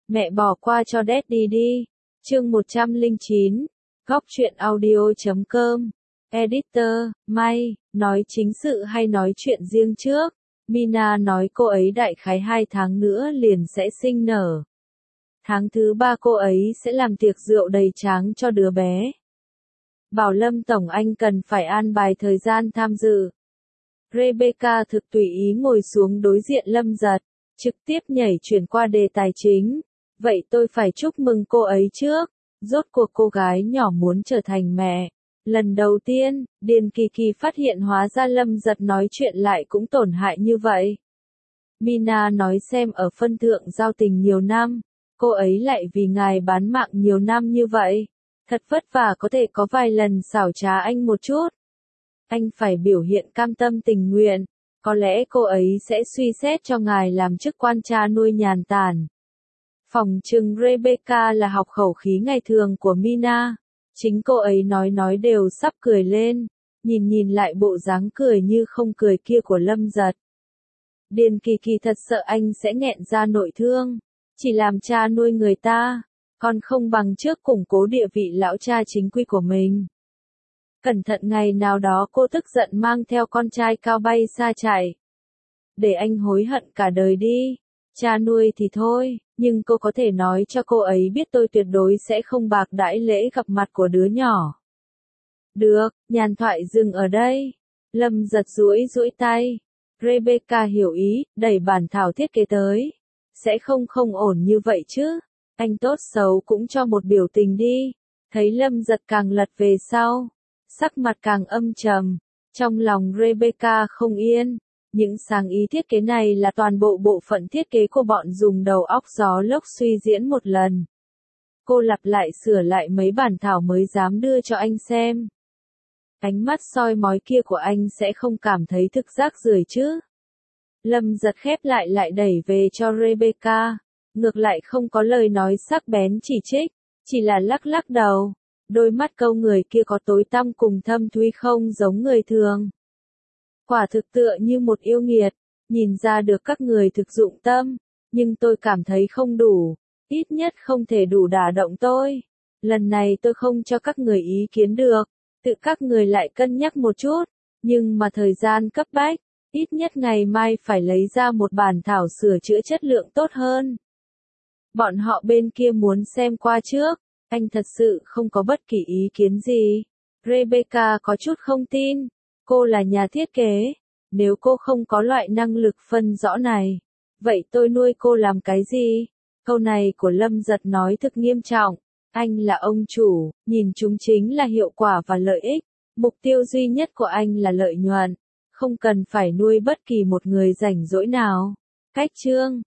Mẹ bỏ qua cho Daddy đi. Chương 109. Góc truyện audio.com. Editor, May, nói chính sự hay nói chuyện riêng trước? Mina nói cô ấy đại khái 2 tháng nữa liền sẽ sinh nở. Tháng thứ 3 cô ấy sẽ làm tiệc rượu đầy tráng cho đứa bé. Bảo Lâm Tổng Anh cần phải an bài thời gian tham dự. Rebecca thực tùy ý ngồi xuống đối diện Lâm Giật, trực tiếp nhảy chuyển qua đề tài chính. Vậy tôi phải chúc mừng cô ấy trước. Rốt cuộc cô gái nhỏ muốn trở thành mẹ. Lần đầu tiên, Điền Kỳ Kỳ phát hiện hóa ra Lâm Giật nói chuyện lại cũng tổn hại như vậy. Mina nói xem ở phân thượng giao tình nhiều năm, cô ấy lại vì ngài bán mạng nhiều năm như vậy. Thật vất vả có thể có vài lần xảo trá anh một chút. Anh phải biểu hiện cam tâm tình nguyện, có lẽ cô ấy sẽ suy xét cho ngài làm chức quan cha nuôi nhàn tản. Phòng trừng Rebecca là học khẩu khí ngày thường của Mina. Chính cô ấy nói đều sắp cười lên, nhìn lại bộ dáng cười như không cười kia của Lâm Giật. Điền Kỳ Kỳ thật sợ anh sẽ nghẹn ra nội thương, chỉ làm cha nuôi người ta, còn không bằng trước củng cố địa vị lão cha chính quy của mình. Cẩn thận ngày nào đó cô tức giận mang theo con trai cao bay xa chạy. Để anh hối hận cả đời đi. Cha nuôi thì thôi, nhưng cô có thể nói cho cô ấy biết tôi tuyệt đối sẽ không bạc đãi lễ gặp mặt của đứa nhỏ. Được, nhàn thoại dừng ở đây. Lâm Giật duỗi tay. Rebecca hiểu ý, đẩy bản thảo thiết kế tới. Sẽ không ổn như vậy chứ. Anh tốt xấu cũng cho một biểu tình đi. Thấy Lâm Giật càng lật về sau, sắc mặt càng âm trầm. Trong lòng Rebecca không yên. Những sáng ý thiết kế này là toàn bộ phận thiết kế của bọn dùng đầu óc gió lốc suy diễn một lần. Cô lặp lại sửa lại mấy bản thảo mới dám đưa cho anh xem. Ánh mắt soi mói kia của anh sẽ không cảm thấy thực rác rưởi chứ. Lâm Giật khép lại đẩy về cho Rebecca. Ngược lại không có lời nói sắc bén chỉ trích, chỉ là lắc đầu. Đôi mắt câu người kia có tối tăm cùng thâm thúy không giống người thường. Quả thực tựa như một yêu nghiệt, nhìn ra được các người thực dụng tâm, nhưng tôi cảm thấy không đủ, ít nhất không thể đủ đả động tôi. Lần này tôi không cho các người ý kiến được, tự các người lại cân nhắc một chút, nhưng mà thời gian cấp bách, ít nhất ngày mai phải lấy ra một bản thảo sửa chữa chất lượng tốt hơn. Bọn họ bên kia muốn xem qua trước, anh thật sự không có bất kỳ ý kiến gì. Rebecca có chút không tin. Cô là nhà thiết kế, nếu cô không có loại năng lực phân rõ này, vậy tôi nuôi cô làm cái gì? Câu này của Lâm Giật nói thực nghiêm trọng, anh là ông chủ, nhìn chúng chính là hiệu quả và lợi ích, mục tiêu duy nhất của anh là lợi nhuận, không cần phải nuôi bất kỳ một người rảnh rỗi nào. Cách chương